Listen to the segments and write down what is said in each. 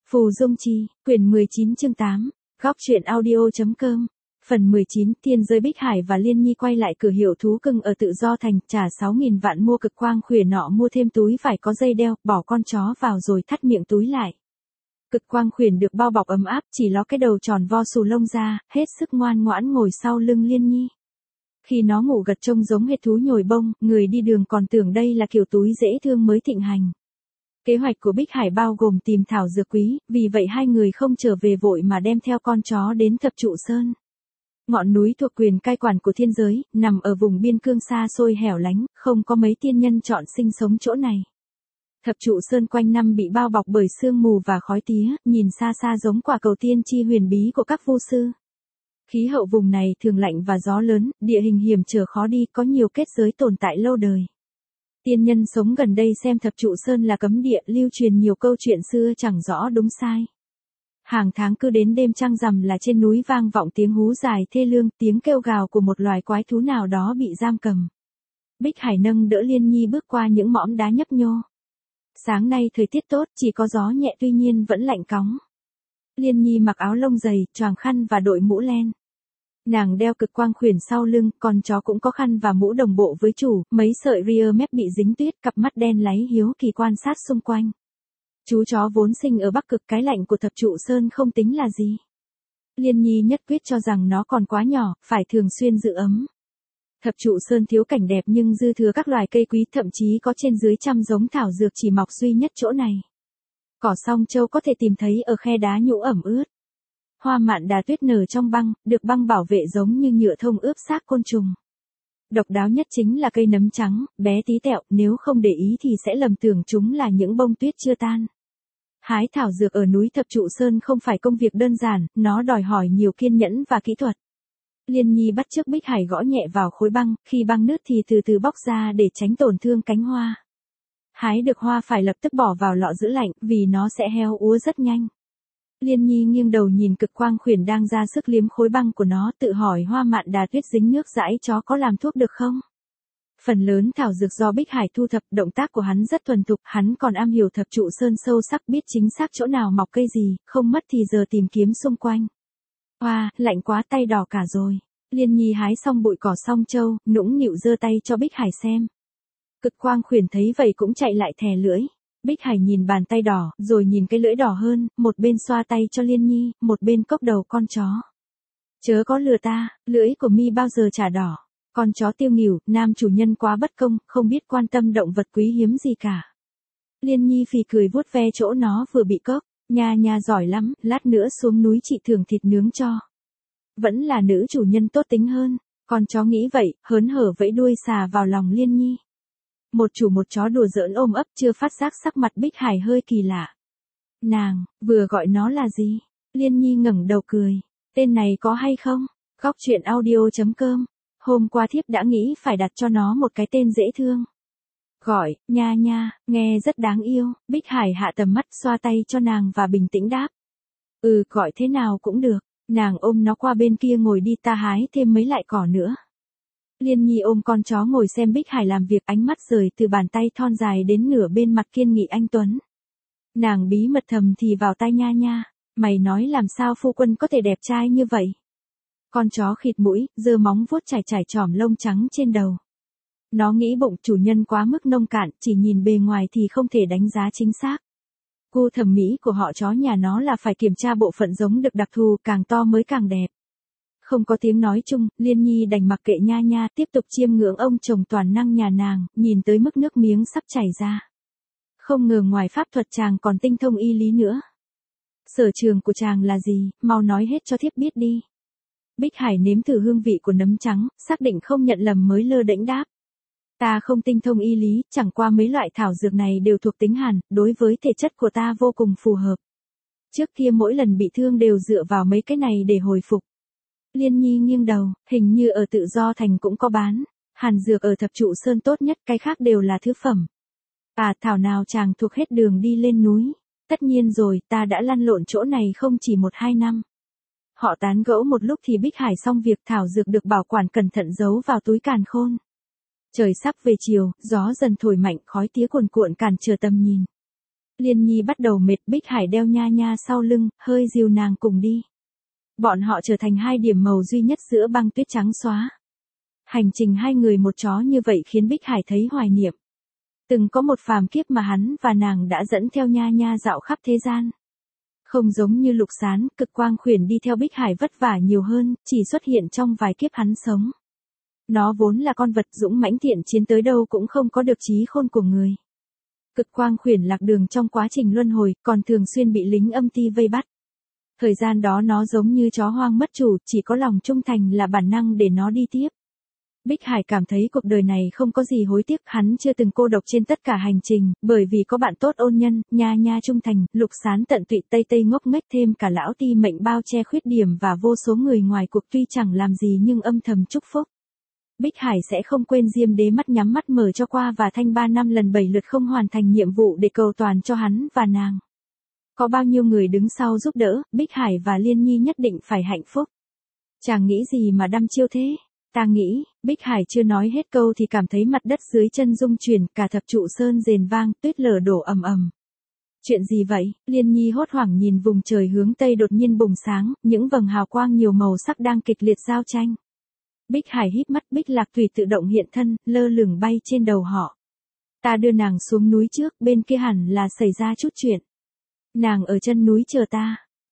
Phù Dung Chi, quyển 19 chương 8, góc truyện audio.com, phần 19, thiên giới Bích Hải và Liên Nhi quay lại cửa hiệu thú cưng ở Tự Do Thành, trả 6.000 vạn mua cực quang khuyển nọ, mua thêm túi vải có dây đeo, bỏ con chó vào rồi thắt miệng túi lại. Cực quang khuyển được bao bọc ấm áp, chỉ ló cái đầu tròn vo xù lông ra, hết sức ngoan ngoãn ngồi sau lưng Liên Nhi. Khi nó ngủ gật trông giống hệt thú nhồi bông, người đi đường còn tưởng đây là kiểu túi dễ thương mới thịnh hành. Kế hoạch của Bích Hải bao gồm tìm thảo dược quý, vì vậy hai người không trở về vội mà đem theo con chó đến Thập Trụ Sơn. Ngọn núi thuộc quyền cai quản của thiên giới, nằm ở vùng biên cương xa xôi hẻo lánh, không có mấy tiên nhân chọn sinh sống chỗ này. Thập Trụ Sơn quanh năm bị bao bọc bởi sương mù và khói tía, nhìn xa xa giống quả cầu tiên tri huyền bí của các vu sư. Khí hậu vùng này thường lạnh và gió lớn, địa hình hiểm trở khó đi, có nhiều kết giới tồn tại lâu đời. Tiên nhân sống gần đây xem Thập Trụ Sơn là cấm địa, lưu truyền nhiều câu chuyện xưa chẳng rõ đúng sai. Hàng tháng cứ đến đêm trăng rằm là trên núi vang vọng tiếng hú dài thê lương, tiếng kêu gào của một loài quái thú nào đó bị giam cầm. Bích Hải nâng đỡ Liên Nhi bước qua những mỏm đá nhấp nhô. Sáng nay thời tiết tốt, chỉ có gió nhẹ tuy nhiên vẫn lạnh cóng. Liên Nhi mặc áo lông dày, choàng khăn và đội mũ len. Nàng đeo cực quang khuyển sau lưng, con chó cũng có khăn và mũ đồng bộ với chủ, mấy sợi ria mép bị dính tuyết, cặp mắt đen láy hiếu kỳ quan sát xung quanh. Chú chó vốn sinh ở Bắc Cực, cái lạnh của Thập Trụ Sơn không tính là gì. Liên Nhi nhất quyết cho rằng nó còn quá nhỏ, phải thường xuyên giữ ấm. Thập Trụ Sơn thiếu cảnh đẹp nhưng dư thừa các loài cây quý, thậm chí có trên dưới trăm giống thảo dược chỉ mọc duy nhất chỗ này. Cỏ song châu có thể tìm thấy ở khe đá nhũ ẩm ướt. Hoa mạn đà tuyết nở trong băng, được băng bảo vệ giống như nhựa thông ướp xác côn trùng. Độc đáo nhất chính là cây nấm trắng, bé tí tẹo, nếu không để ý thì sẽ lầm tưởng chúng là những bông tuyết chưa tan. Hái thảo dược ở núi Thập Trụ Sơn không phải công việc đơn giản, nó đòi hỏi nhiều kiên nhẫn và kỹ thuật. Liên Nhi bắt chước Bích Hải gõ nhẹ vào khối băng, khi băng nứt thì từ từ bóc ra để tránh tổn thương cánh hoa. Hái được hoa phải lập tức bỏ vào lọ giữ lạnh, vì nó sẽ héo úa rất nhanh. Liên Nhi nghiêng đầu nhìn cực quang khuyển đang ra sức liếm khối băng của nó, tự hỏi hoa mạn đà tuyết dính nước dãi chó có làm thuốc được không? Phần lớn thảo dược do Bích Hải thu thập, động tác của hắn rất thuần thục, hắn còn am hiểu Thập Trụ Sơn sâu sắc, biết chính xác chỗ nào mọc cây gì, không mất thì giờ tìm kiếm xung quanh. Hoa, lạnh quá, tay đỏ cả rồi. Liên Nhi hái xong bụi cỏ song châu, nũng nịu giơ tay cho Bích Hải xem. Cực quang khuyển thấy vậy cũng chạy lại thè lưỡi. Bích Hải nhìn bàn tay đỏ, rồi nhìn cái lưỡi đỏ hơn, một bên xoa tay cho Liên Nhi, một bên cốc đầu con chó. Chớ có lừa ta, lưỡi của mi bao giờ chả đỏ. Con chó tiêu nghỉu, nam chủ nhân quá bất công, không biết quan tâm động vật quý hiếm gì cả. Liên Nhi phì cười vuốt ve chỗ nó vừa bị cốc, nha nha giỏi lắm, lát nữa xuống núi chị thưởng thịt nướng cho. Vẫn là nữ chủ nhân tốt tính hơn, con chó nghĩ vậy, hớn hở vẫy đuôi xà vào lòng Liên Nhi. Một chủ một chó đùa giỡn ôm ấp, chưa phát giác sắc mặt Bích Hải hơi kỳ lạ. Nàng, vừa gọi nó là gì? Liên Nhi ngẩng đầu cười. Tên này có hay không? Góc truyện audio.com. Hôm qua thiếp đã nghĩ phải đặt cho nó một cái tên dễ thương. Gọi, nha nha, nghe rất đáng yêu. Bích Hải hạ tầm mắt xoa tay cho nàng và bình tĩnh đáp. Gọi thế nào cũng được. Nàng ôm nó qua bên kia ngồi đi, ta hái thêm mấy lại cỏ nữa. Liên Nhi ôm con chó ngồi xem Bích Hải làm việc, ánh mắt rời từ bàn tay thon dài đến nửa bên mặt kiên nghị anh tuấn. Nàng bí mật thầm thì vào tai nha nha, mày nói làm sao phu quân có thể đẹp trai như vậy. Con chó khịt mũi, giơ móng vuốt chải chỏm lông trắng trên đầu. Nó nghĩ bụng chủ nhân quá mức nông cạn, chỉ nhìn bề ngoài thì không thể đánh giá chính xác. Gu thẩm mỹ của họ chó nhà nó là phải kiểm tra bộ phận giống được đặc thù, càng to mới càng đẹp. Không có tiếng nói chung, Liên Nhi đành mặc kệ nha nha, tiếp tục chiêm ngưỡng ông chồng toàn năng nhà nàng, nhìn tới mức nước miếng sắp chảy ra. Không ngờ ngoài pháp thuật chàng còn tinh thông y lý nữa. Sở trường của chàng là gì, mau nói hết cho thiếp biết đi. Bích Hải nếm thử hương vị của nấm trắng, xác định không nhận lầm mới lơ đễnh đáp. Ta không tinh thông y lý, chẳng qua mấy loại thảo dược này đều thuộc tính hàn, đối với thể chất của ta vô cùng phù hợp. Trước kia mỗi lần bị thương đều dựa vào mấy cái này để hồi phục. Liên Nhi nghiêng đầu, hình như ở Tự Do Thành cũng có bán. Hàn dược ở Thập Trụ Sơn tốt nhất, cái khác đều là thứ phẩm. Thảo nào chàng thuộc hết đường đi lên núi. Tất nhiên rồi, ta đã lăn lộn chỗ này không chỉ 1-2 năm. Họ tán gẫu một lúc thì Bích Hải xong việc, thảo dược được bảo quản cẩn thận giấu vào túi càn khôn. Trời sắp về chiều, gió dần thổi mạnh, khói tía cuồn cuộn cản trở tầm nhìn. Liên Nhi bắt đầu mệt, Bích Hải đeo Nha Nha sau lưng, hơi dìu nàng cùng đi. Bọn họ trở thành hai điểm màu duy nhất giữa băng tuyết trắng xóa. Hành trình hai người một chó như vậy khiến Bích Hải thấy hoài niệm. Từng có một phàm kiếp mà hắn và nàng đã dẫn theo Nha Nha dạo khắp thế gian. Không giống như Lục Sán, Cực Quang Khuyển đi theo Bích Hải vất vả nhiều hơn, chỉ xuất hiện trong vài kiếp hắn sống. Nó vốn là con vật dũng mãnh thiện chiến, tới đâu cũng không có được trí khôn của người. Cực Quang Khuyển lạc đường trong quá trình luân hồi, còn thường xuyên bị lính âm ti vây bắt. Thời gian đó nó giống như chó hoang mất chủ, chỉ có lòng trung thành là bản năng để nó đi tiếp. Bích Hải cảm thấy cuộc đời này không có gì hối tiếc, hắn chưa từng cô độc trên tất cả hành trình, bởi vì có bạn tốt ôn nhân, Nha Nha trung thành, Lục Sán tận tụy, Tây Tây ngốc nghếch, thêm cả lão ti mệnh bao che khuyết điểm và vô số người ngoài cuộc tuy chẳng làm gì nhưng âm thầm chúc phúc. Bích Hải sẽ không quên Diêm Đế mắt nhắm mắt mở cho qua và Thanh 3 năm lần 7 lượt không hoàn thành nhiệm vụ để cầu toàn cho hắn và nàng. Có bao nhiêu người đứng sau giúp đỡ, Bích Hải và Liên Nhi nhất định phải hạnh phúc. Chàng nghĩ gì mà đăm chiêu thế? Ta nghĩ, Bích Hải chưa nói hết câu thì cảm thấy mặt đất dưới chân rung chuyển, cả thập trụ sơn rền vang, tuyết lở đổ ầm ầm. Chuyện gì vậy? Liên Nhi hốt hoảng nhìn vùng trời hướng tây đột nhiên bùng sáng, những vầng hào quang nhiều màu sắc đang kịch liệt giao tranh. Bích Hải híp mắt, Bích Lạc Thủy tự động hiện thân, lơ lửng bay trên đầu họ. Ta đưa nàng xuống núi trước, bên kia hẳn là xảy ra chút chuyện. Nàng ở chân núi chờ ta.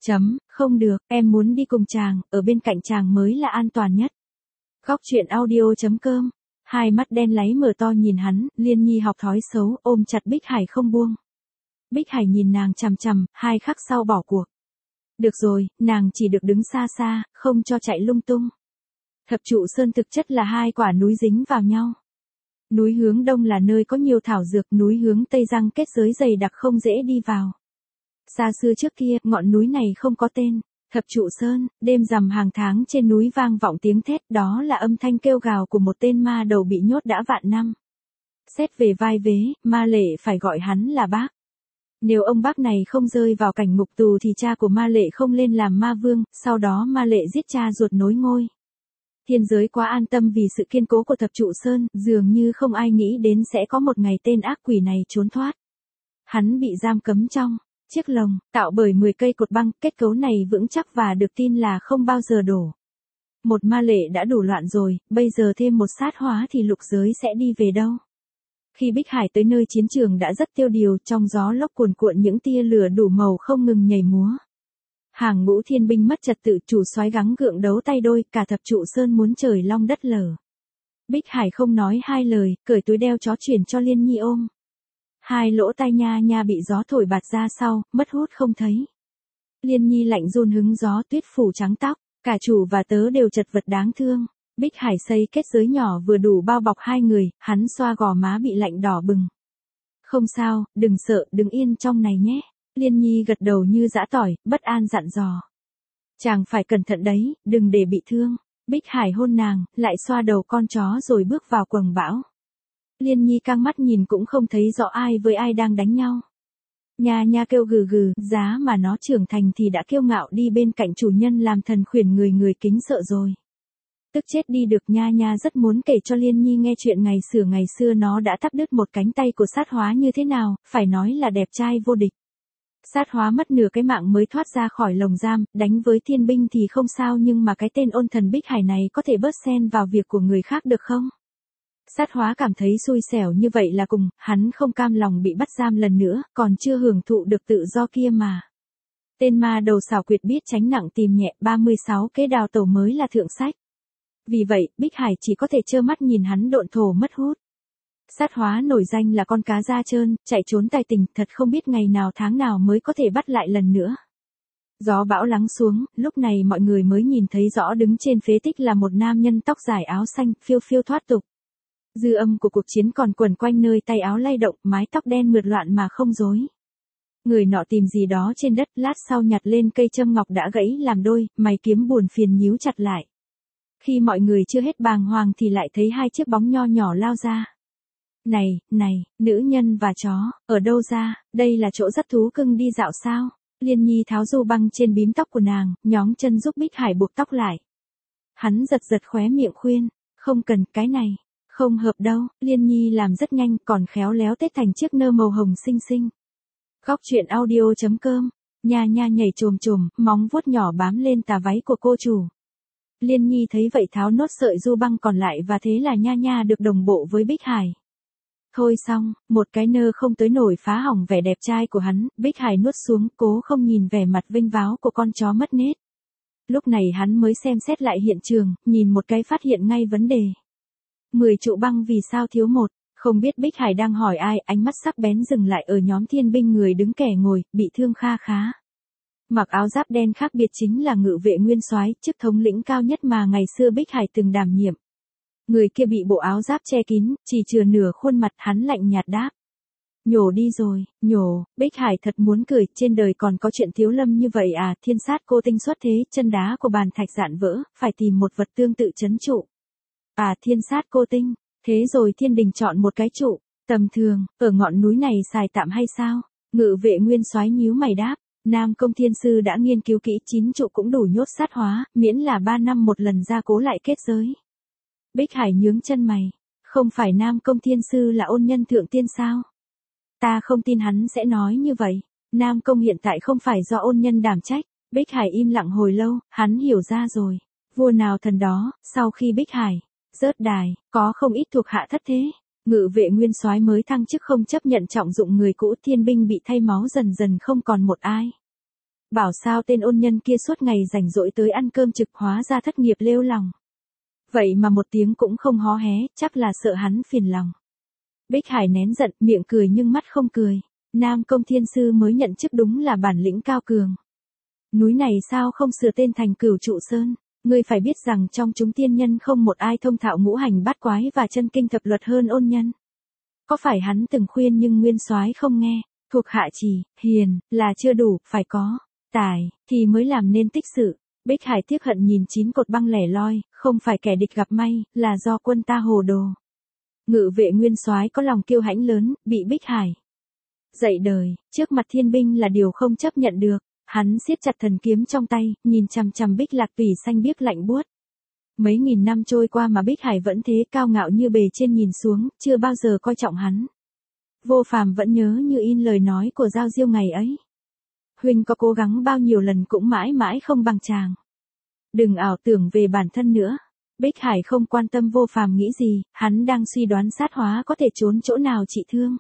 Không được, em muốn đi cùng chàng, ở bên cạnh chàng mới là an toàn nhất. Góc truyện audio.com. Hai mắt đen láy mở to nhìn hắn, Liên Nhi học thói xấu, ôm chặt Bích Hải không buông. Bích Hải nhìn nàng chằm chằm, 2 khắc sau bỏ cuộc. Được rồi, nàng chỉ được đứng xa xa, không cho chạy lung tung. Thập trụ sơn thực chất là 2 quả núi dính vào nhau. Núi hướng đông là nơi có nhiều thảo dược, núi hướng tây răng kết giới dày đặc không dễ đi vào. Xa xưa trước kia, ngọn núi này không có tên. Thập trụ sơn, đêm rằm hàng tháng trên núi vang vọng tiếng thét, đó là âm thanh kêu gào của một tên ma đầu bị nhốt đã vạn năm. Xét về vai vế, Ma Lệ phải gọi hắn là bác. Nếu ông bác này không rơi vào cảnh ngục tù thì cha của Ma Lệ không lên làm ma vương, sau đó Ma Lệ giết cha ruột nối ngôi. Thiên giới quá an tâm vì sự kiên cố của thập trụ sơn, dường như không ai nghĩ đến sẽ có một ngày tên ác quỷ này trốn thoát. Hắn bị giam cấm trong chiếc lồng, tạo bởi 10 cây cột băng, kết cấu này vững chắc và được tin là không bao giờ đổ. Một Ma Lệ đã đủ loạn rồi, bây giờ thêm một sát hóa thì lục giới sẽ đi về đâu? Khi Bích Hải tới nơi chiến trường đã rất tiêu điều, trong gió lốc cuồn cuộn những tia lửa đủ màu không ngừng nhảy múa. Hàng ngũ thiên binh mất trật tự, chủ soái gắng gượng đấu tay đôi, cả thập trụ sơn muốn trời long đất lở. Bích Hải không nói 2 lời, cởi túi đeo chó chuyển cho Liên Nhi ôm. 2 lỗ tai Nha Nha bị gió thổi bạt ra sau, mất hút không thấy. Liên Nhi lạnh run hứng gió, tuyết phủ trắng tóc, cả chủ và tớ đều chật vật đáng thương. Bích Hải xây kết giới nhỏ vừa đủ bao bọc 2 người, hắn xoa gò má bị lạnh đỏ bừng. Không sao, đừng sợ, đứng yên trong này nhé. Liên Nhi gật đầu như giã tỏi, bất an dặn dò. Chàng phải cẩn thận đấy, đừng để bị thương. Bích Hải hôn nàng, lại xoa đầu con chó rồi bước vào quầng bão. Liên Nhi căng mắt nhìn cũng không thấy rõ ai với ai đang đánh nhau. Nha Nha kêu gừ gừ, giá mà nó trưởng thành thì đã kiêu ngạo đi bên cạnh chủ nhân làm thần khuyển người người kính sợ rồi. Tức chết đi được. Nha Nha rất muốn kể cho Liên Nhi nghe chuyện ngày xưa nó đã cắt đứt một cánh tay của sát hóa như thế nào, phải nói là đẹp trai vô địch. Sát hóa mất nửa cái mạng mới thoát ra khỏi lồng giam, đánh với thiên binh thì không sao nhưng mà cái tên ôn thần Bích Hải này có thể bớt xen vào việc của người khác được không? Sát hóa cảm thấy xui xẻo như vậy là cùng, hắn không cam lòng bị bắt giam lần nữa, còn chưa hưởng thụ được tự do kia mà. Tên ma đầu xảo quyệt biết tránh nặng tìm nhẹ, 36 kế đào tẩu mới là thượng sách. Vì vậy, Bích Hải chỉ có thể trơ mắt nhìn hắn độn thổ mất hút. Sát hóa nổi danh là con cá da trơn, chạy trốn tài tình, thật không biết ngày nào tháng nào mới có thể bắt lại lần nữa. Gió bão lắng xuống, lúc này mọi người mới nhìn thấy rõ đứng trên phế tích là một nam nhân tóc dài áo xanh, phiêu phiêu thoát tục. Dư âm của cuộc chiến còn quẩn quanh nơi tay áo lay động, mái tóc đen mượt loạn mà không rối. Người nọ tìm gì đó trên đất, lát sau nhặt lên cây châm ngọc đã gãy làm đôi, mày kiếm buồn phiền nhíu chặt lại. Khi mọi người chưa hết bàng hoàng thì lại thấy 2 chiếc bóng nho nhỏ lao ra. Này, nữ nhân và chó, ở đâu ra, đây là chỗ dắt thú cưng đi dạo sao? Liên Nhi tháo du băng trên bím tóc của nàng, nhóng chân giúp Bích Hải buộc tóc lại. Hắn giật khóe miệng khuyên, không cần, cái này, không hợp đâu. Liên Nhi làm rất nhanh, còn khéo léo tết thành chiếc nơ màu hồng xinh xinh. Góc truyện audio.com. Nha nha nhảy chồm chồm, móng vuốt nhỏ bám lên tà váy của cô chủ. Liên Nhi thấy vậy tháo nốt sợi du băng còn lại và thế là nha nha được đồng bộ với Bích Hải. Thôi xong, một cái nơ không tới nổi phá hỏng vẻ đẹp trai của hắn, Bích Hải nuốt xuống, cố không nhìn vẻ mặt vinh váo của con chó mất nết. Lúc này hắn mới xem xét lại hiện trường, nhìn một cái phát hiện ngay vấn đề. 10 trụ băng vì sao thiếu một? Không biết Bích Hải đang hỏi ai, ánh mắt sắc bén dừng lại ở nhóm thiên binh người đứng kẻ ngồi, bị thương kha khá. Mặc áo giáp đen khác biệt chính là ngự vệ nguyên soái, chức thống lĩnh cao nhất mà ngày xưa Bích Hải từng đảm nhiệm. Người kia bị bộ áo giáp che kín, chỉ chừa nửa khuôn mặt, hắn lạnh nhạt đáp. Nhổ đi rồi, nhổ. Bích Hải thật muốn cười, trên đời còn có chuyện thiếu lâm như vậy à, thiên sát cô tinh xuất thế, chân đá của bàn thạch dạn vỡ, phải tìm một vật tương tự trấn trụ. À, thiên sát cô tinh, thế rồi thiên đình chọn một cái trụ, tầm thường, ở ngọn núi này xài tạm hay sao? Ngự vệ nguyên soái nhíu mày đáp. Nam Công Thiên Sư đã nghiên cứu kỹ, 9 trụ cũng đủ nhốt sát hóa, miễn là 3 năm một lần gia cố lại kết giới. Bích Hải nhướng chân mày, không phải Nam Công Thiên Sư là ôn nhân thượng tiên sao? Ta không tin hắn sẽ nói như vậy. Nam Công hiện tại không phải do ôn nhân đảm trách. Bích Hải im lặng hồi lâu, hắn hiểu ra rồi. Vua nào thần đó, sau khi Bích Hải rớt đài, có không ít thuộc hạ thất thế. Ngự vệ nguyên soái mới thăng chức không chấp nhận trọng dụng người cũ, thiên binh bị thay máu dần dần không còn một ai. Bảo sao tên ôn nhân kia suốt ngày rảnh rỗi tới ăn cơm trực, hóa ra thất nghiệp lêu lỏng. Vậy mà một tiếng cũng không hó hé, chắc là sợ hắn phiền lòng. Bích Hải nén giận, miệng cười nhưng mắt không cười. Nam Công Thiên Sư mới nhận chức đúng là bản lĩnh cao cường. Núi này sao không sửa tên thành Cửu Trụ Sơn? Ngươi phải biết rằng trong chúng tiên nhân không một ai thông thạo ngũ hành bát quái và chân kinh thập luật hơn ôn nhân. Có phải hắn từng khuyên nhưng nguyên soái không nghe, thuộc hạ chỉ, hiền, là chưa đủ, phải có tài, thì mới làm nên tích sự. Bích Hải tiếc hận nhìn 9 cột băng lẻ loi, không phải kẻ địch gặp may, là do quân ta hồ đồ. Ngự vệ nguyên soái có lòng kiêu hãnh lớn, bị Bích Hải dạy đời, trước mặt thiên binh là điều không chấp nhận được. Hắn siết chặt thần kiếm trong tay, nhìn chằm chằm Bích Lạc Tùy xanh biếc lạnh buốt. Mấy nghìn năm trôi qua mà Bích Hải vẫn thế cao ngạo như bề trên nhìn xuống, chưa bao giờ coi trọng hắn. Vô Phàm vẫn nhớ như in lời nói của Giao Diêu ngày ấy. Huynh có cố gắng bao nhiêu lần cũng mãi mãi không bằng chàng. Đừng ảo tưởng về bản thân nữa. Bích Hải không quan tâm Vô Phàm nghĩ gì, hắn đang suy đoán sát hóa có thể trốn chỗ nào trị thương.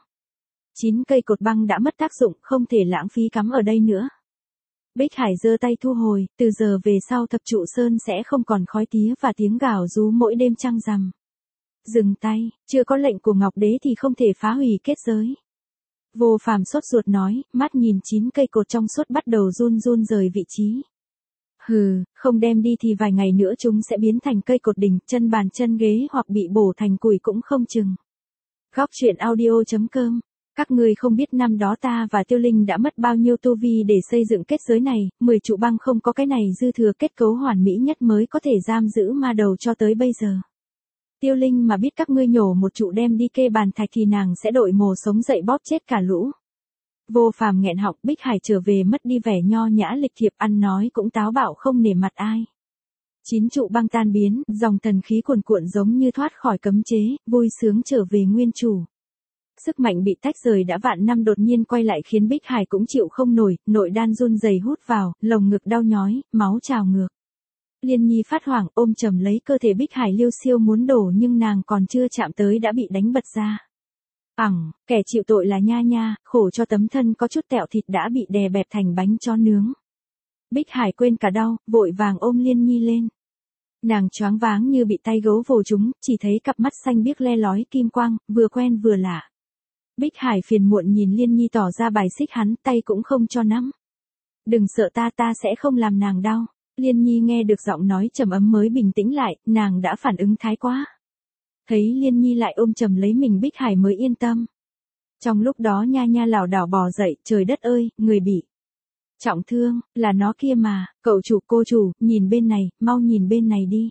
9 cây cột băng đã mất tác dụng, không thể lãng phí cắm ở đây nữa. Bích Hải giơ tay thu hồi, từ giờ về sau Thập Trụ Sơn sẽ không còn khói tía và tiếng gào rú mỗi đêm trăng rằm. Dừng tay, chưa có lệnh của Ngọc Đế thì không thể phá hủy kết giới. Vô Phàm sốt ruột nói, mắt nhìn 9 cây cột trong suốt bắt đầu run run rời vị trí. Hừ, không đem đi thì vài ngày nữa chúng sẽ biến thành cây cột đỉnh, chân bàn chân ghế hoặc bị bổ thành củi cũng không chừng. Góc truyện audio.com. Các ngươi không biết năm đó ta và Tiêu Linh đã mất bao nhiêu tu vi để xây dựng kết giới này, 10 trụ băng không có cái này dư thừa kết cấu hoàn mỹ nhất mới có thể giam giữ ma đầu cho tới bây giờ. Tiêu Linh mà biết các ngươi nhổ một trụ đem đi kê bàn thạch thì nàng sẽ đội mồ sống dậy bóp chết cả lũ. Vô Phàm nghẹn họng. Bích Hải trở về mất đi vẻ nho nhã lịch thiệp, ăn nói cũng táo bạo không nể mặt ai. 9 trụ băng tan biến, dòng thần khí cuồn cuộn giống như thoát khỏi cấm chế, vui sướng trở về nguyên chủ. Sức mạnh bị tách rời đã vạn năm đột nhiên quay lại khiến Bích Hải cũng chịu không nổi, nội đan run rẩy hút vào, lồng ngực đau nhói, máu trào ngược. Liên Nhi phát hoảng ôm chầm lấy cơ thể Bích Hải liêu xiêu muốn đổ nhưng nàng còn chưa chạm tới đã bị đánh bật ra. Kẻ chịu tội là Nha Nha, khổ cho tấm thân có chút tẹo thịt đã bị đè bẹp thành bánh cho nướng. Bích Hải quên cả đau, vội vàng ôm Liên Nhi lên. Nàng choáng váng như bị tay gấu vồ trúng, chỉ thấy cặp mắt xanh biếc le lói kim quang, vừa quen vừa lạ. Bích Hải phiền muộn nhìn Liên Nhi tỏ ra bài xích hắn, tay cũng không cho nắm. Đừng sợ ta sẽ không làm nàng đau. Liên Nhi nghe được giọng nói trầm ấm mới bình tĩnh lại, nàng đã phản ứng thái quá. Thấy Liên Nhi lại ôm chầm lấy mình Bích Hải mới yên tâm. Trong lúc đó Nha Nha lảo đảo bò dậy, trời đất ơi, người bị trọng thương, là nó kia mà, cậu chủ cô chủ, nhìn bên này, mau nhìn bên này đi.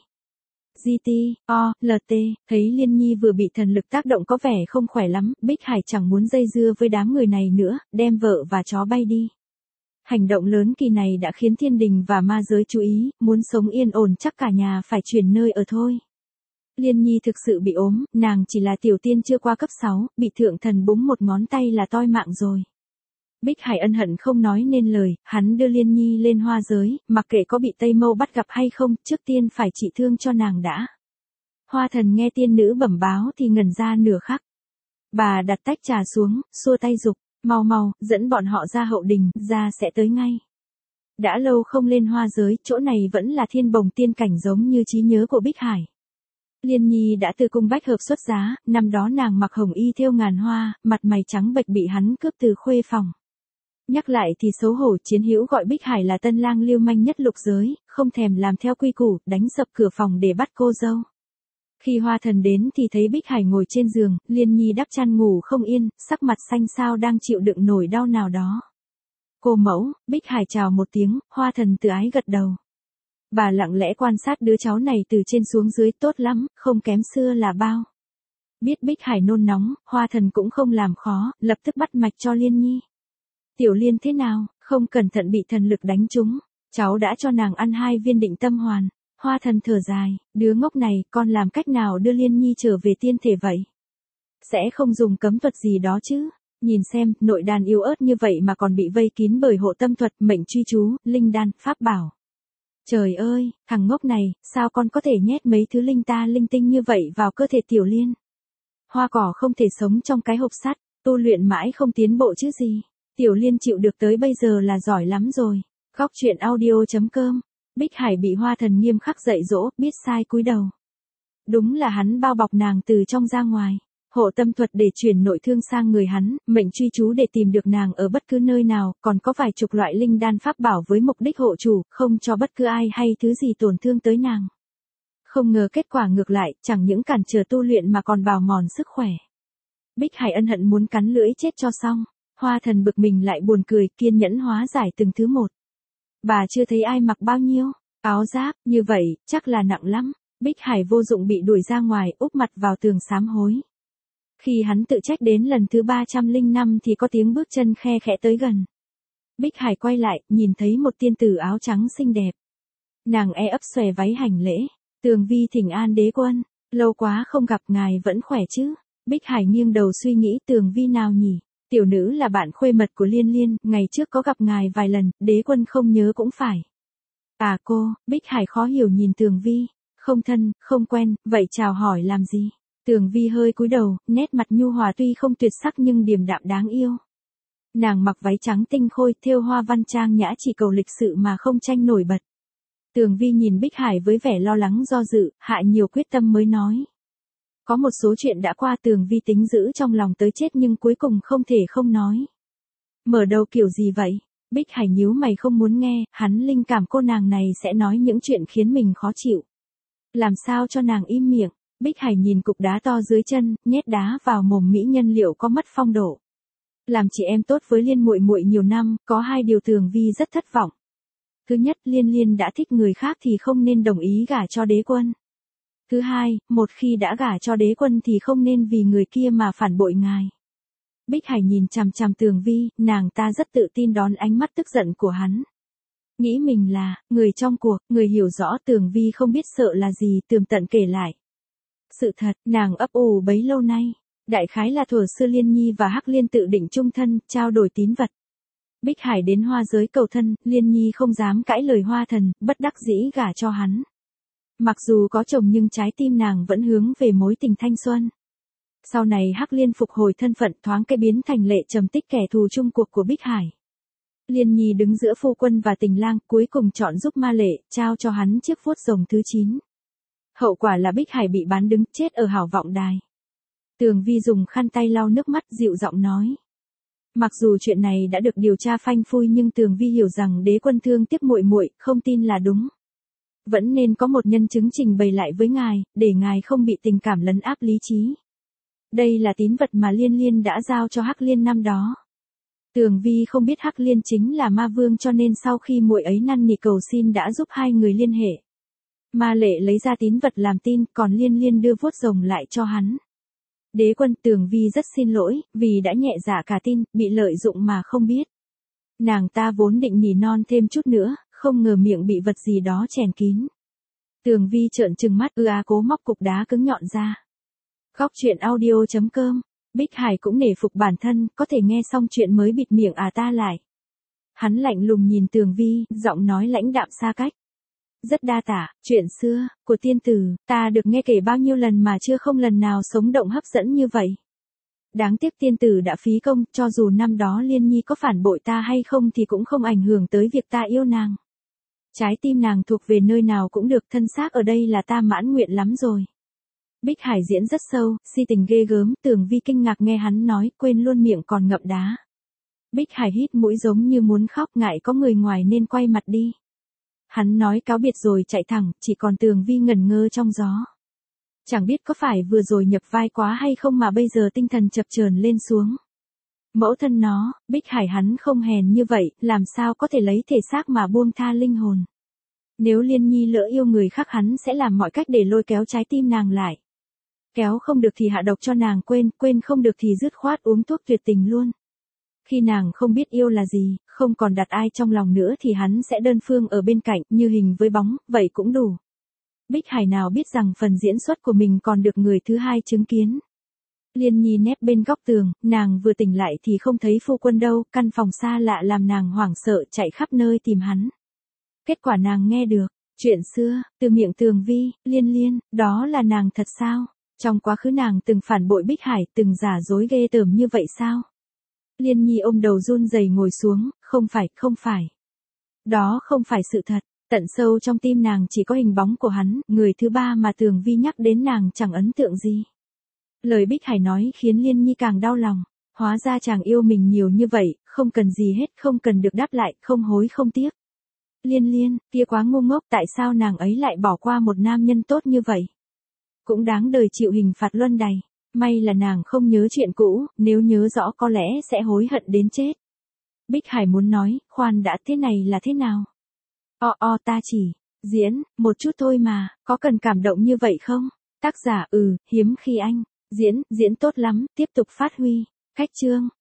GT, thấy Liên Nhi vừa bị thần lực tác động có vẻ không khỏe lắm, Bích Hải chẳng muốn dây dưa với đám người này nữa, đem vợ và chó bay đi. Hành động lớn kỳ này đã khiến thiên đình và ma giới chú ý, muốn sống yên ổn chắc cả nhà phải chuyển nơi ở thôi. Liên Nhi thực sự bị ốm, nàng chỉ là tiểu tiên chưa qua cấp 6, bị thượng thần búng một ngón tay là toi mạng rồi. Bích Hải ân hận không nói nên lời, hắn đưa Liên Nhi lên hoa giới, mặc kệ có bị Tây Mâu bắt gặp hay không, trước tiên phải trị thương cho nàng đã. Hoa thần nghe tiên nữ bẩm báo thì ngẩn ra nửa khắc. Bà đặt tách trà xuống, xua tay dục, mau mau, dẫn bọn họ ra hậu đình, ra sẽ tới ngay. Đã lâu không lên hoa giới, chỗ này vẫn là thiên bồng tiên cảnh giống như trí nhớ của Bích Hải. Liên Nhi đã từ cung bách hợp xuất giá, năm đó nàng mặc hồng y thêu ngàn hoa, mặt mày trắng bệch bị hắn cướp từ khuê phòng. Nhắc lại thì xấu hổ, chiến hữu gọi Bích Hải là tân lang lưu manh nhất lục giới, không thèm làm theo quy củ, đánh sập cửa phòng để bắt cô dâu. Khi Hoa thần đến thì thấy Bích Hải ngồi trên giường, Liên Nhi đắp chăn ngủ không yên, sắc mặt xanh xao đang chịu đựng nỗi đau nào đó. Cô mẫu, Bích Hải chào một tiếng, Hoa thần từ ái gật đầu. Bà lặng lẽ quan sát đứa cháu này từ trên xuống dưới, tốt lắm, không kém xưa là bao. Biết Bích Hải nôn nóng, Hoa thần cũng không làm khó, lập tức bắt mạch cho Liên Nhi. Tiểu Liên thế nào, không cẩn thận bị thần lực đánh trúng, cháu đã cho nàng ăn 2 viên định tâm hoàn. Hoa thần thở dài, đứa ngốc này, con làm cách nào đưa Liên Nhi trở về tiên thể vậy? Sẽ không dùng cấm thuật gì đó chứ? Nhìn xem, nội đàn yếu ớt như vậy mà còn bị vây kín bởi hộ tâm thuật, mệnh truy chú, linh đan, pháp bảo. Trời ơi, thằng ngốc này, sao con có thể nhét mấy thứ linh ta linh tinh như vậy vào cơ thể Tiểu Liên? Hoa cỏ không thể sống trong cái hộp sắt, tu luyện mãi không tiến bộ chứ gì. Tiểu Liên chịu được tới bây giờ là giỏi lắm rồi. Góc truyện audio.com. Bích Hải bị Hoa thần nghiêm khắc dạy dỗ, biết sai cúi đầu. Đúng là hắn bao bọc nàng từ trong ra ngoài. Hộ tâm thuật để chuyển nội thương sang người hắn, mệnh truy chú để tìm được nàng ở bất cứ nơi nào, còn có vài chục loại linh đan pháp bảo với mục đích hộ chủ, không cho bất cứ ai hay thứ gì tổn thương tới nàng. Không ngờ kết quả ngược lại, chẳng những cản trở tu luyện mà còn bào mòn sức khỏe. Bích Hải ân hận muốn cắn lưỡi chết cho xong. Hoa thần bực mình lại buồn cười, kiên nhẫn hóa giải từng thứ một. Bà chưa thấy ai mặc bao nhiêu áo giáp, như vậy, chắc là nặng lắm. Bích Hải vô dụng bị đuổi ra ngoài, úp mặt vào tường sám hối. Khi hắn tự trách đến lần thứ 305 thì có tiếng bước chân khe khẽ tới gần. Bích Hải quay lại, nhìn thấy một tiên tử áo trắng xinh đẹp. Nàng ấp xòe váy hành lễ. Tường vi thỉnh an đế quân, lâu quá không gặp ngài vẫn khỏe chứ? Bích Hải nghiêng đầu suy nghĩ, Tường vi nào nhỉ? Tiểu nữ là bạn khuê mật của Liên Liên, ngày trước có gặp ngài vài lần, đế quân không nhớ cũng phải. À cô, Bích Hải khó hiểu nhìn Tường vi, không thân, không quen, vậy chào hỏi làm gì? Tường vi hơi cúi đầu, nét mặt nhu hòa tuy không tuyệt sắc nhưng điềm đạm đáng yêu. Nàng mặc váy trắng tinh khôi, thêu hoa văn trang nhã, chỉ cầu lịch sự mà không tranh nổi bật. Tường vi nhìn Bích Hải với vẻ lo lắng do dự, hạ nhiều quyết tâm mới nói. Có một số chuyện đã qua, Tường vi tính giữ trong lòng tới chết nhưng cuối cùng không thể không nói. Mở đầu kiểu gì vậy? Bích Hải nhíu mày không muốn nghe, hắn linh cảm cô nàng này sẽ nói những chuyện khiến mình khó chịu. Làm sao cho nàng im miệng? Bích Hải nhìn cục đá to dưới chân, nhét đá vào mồm mỹ nhân liệu có mất phong độ. Làm chị em tốt với Liên muội muội nhiều năm, có 2 điều Tường vi rất thất vọng. Thứ nhất, Liên Liên đã thích người khác thì không nên đồng ý gả cho đế quân. Thứ hai, một khi đã gả cho đế quân thì không nên vì người kia mà phản bội ngài. Bích Hải nhìn chằm chằm Tường vi, nàng ta rất tự tin đón ánh mắt tức giận của hắn. Nghĩ mình là người trong cuộc, người hiểu rõ. Tường vi không biết sợ là gì, tường tận kể lại. Sự thật, nàng ấp ủ bấy lâu nay. Đại khái là thuở xưa Liên Nhi và Hắc Liên tự định chung thân, trao đổi tín vật. Bích Hải đến hoa giới cầu thân, Liên Nhi không dám cãi lời Hoa thần, bất đắc dĩ gả cho hắn. Mặc dù có chồng nhưng trái tim nàng vẫn hướng về mối tình thanh xuân. Sau này Hắc Liên phục hồi thân phận, thoáng cái biến thành Lệ Trầm Tích, kẻ thù chung cuộc của Bích Hải. Liên Nhi đứng giữa phu quân và tình lang, cuối cùng chọn giúp Ma Lệ, trao cho hắn chiếc vuốt rồng thứ 9. Hậu quả là Bích Hải bị bán đứng, chết ở Hảo Vọng Đài. Tường vi dùng khăn tay lau nước mắt, dịu giọng nói. Mặc dù chuyện này đã được điều tra phanh phui nhưng Tường vi hiểu rằng đế quân thương tiếc muội muội, không tin là đúng. Vẫn nên có một nhân chứng trình bày lại với ngài, để ngài không bị tình cảm lấn áp lý trí. Đây là tín vật mà Liên Liên đã giao cho Hắc Liên năm đó. Tường vi không biết Hắc Liên chính là ma vương, cho nên sau khi muội ấy năn nỉ cầu xin đã giúp 2 người liên hệ. Ma Lệ lấy ra tín vật làm tin, còn Liên Liên đưa vuốt rồng lại cho hắn. Đế quân, Tường vi rất xin lỗi, vì đã nhẹ dạ cả tin, bị lợi dụng mà không biết. Nàng ta vốn định nỉ non thêm chút nữa, không ngờ miệng bị vật gì đó chèn kín. Tường vi trợn trừng mắt, cố móc cục đá cứng nhọn ra. Góc truyện audio.com Bích Hải cũng nể phục bản thân, có thể nghe xong chuyện mới bịt miệng ta lại. Hắn lạnh lùng nhìn Tường Vi, giọng nói lãnh đạm xa cách. Rất đa tạ, chuyện xưa, của tiên tử, ta được nghe kể bao nhiêu lần mà chưa không lần nào sống động hấp dẫn như vậy. Đáng tiếc tiên tử đã phí công, cho dù năm đó Liên Nhi có phản bội ta hay không thì cũng không ảnh hưởng tới việc ta yêu nàng. Trái tim nàng thuộc về nơi nào cũng được, thân xác ở đây là ta mãn nguyện lắm rồi. Bích Hải diễn rất sâu, si tình ghê gớm, Tường Vi kinh ngạc nghe hắn nói, quên luôn miệng còn ngậm đá. Bích Hải hít mũi giống như muốn khóc, ngại có người ngoài nên quay mặt đi. Hắn nói cáo biệt rồi chạy thẳng, chỉ còn Tường Vi ngẩn ngơ trong gió. Chẳng biết có phải vừa rồi nhập vai quá hay không mà bây giờ tinh thần chập chờn lên xuống. Mẫu thân nó, Bích Hải hắn không hèn như vậy, làm sao có thể lấy thể xác mà buông tha linh hồn. Nếu Liên Nhi lỡ yêu người khác hắn sẽ làm mọi cách để lôi kéo trái tim nàng lại. Kéo không được thì hạ độc cho nàng quên, quên không được thì dứt khoát uống thuốc tuyệt tình luôn. Khi nàng không biết yêu là gì, không còn đặt ai trong lòng nữa thì hắn sẽ đơn phương ở bên cạnh, như hình với bóng, vậy cũng đủ. Bích Hải nào biết rằng phần diễn xuất của mình còn được người thứ hai chứng kiến. Liên Nhi nép bên góc tường, nàng vừa tỉnh lại thì không thấy phu quân đâu, căn phòng xa lạ làm nàng hoảng sợ chạy khắp nơi tìm hắn. Kết quả nàng nghe được, chuyện xưa, từ miệng Tường Vi, Liên, đó là nàng thật sao? Trong quá khứ nàng từng phản bội Bích Hải, từng giả dối ghê tởm như vậy sao? Liên Nhi ôm đầu run rẩy ngồi xuống, không phải. Đó không phải sự thật, tận sâu trong tim nàng chỉ có hình bóng của hắn, người thứ ba mà Tường Vi nhắc đến nàng chẳng ấn tượng gì. Lời Bích Hải nói khiến Liên Nhi càng đau lòng, hóa ra chàng yêu mình nhiều như vậy, không cần gì hết, không cần được đáp lại, không hối không tiếc. Liên, kia quá ngu ngốc, tại sao nàng ấy lại bỏ qua một nam nhân tốt như vậy? Cũng đáng đời chịu hình phạt luân đày. May là nàng không nhớ chuyện cũ, nếu nhớ rõ có lẽ sẽ hối hận đến chết. Bích Hải muốn nói, khoan đã, thế này là thế nào? Ta chỉ diễn một chút thôi mà, có cần cảm động như vậy không? Tác giả hiếm khi anh diễn tốt lắm, tiếp tục phát huy. Khách chương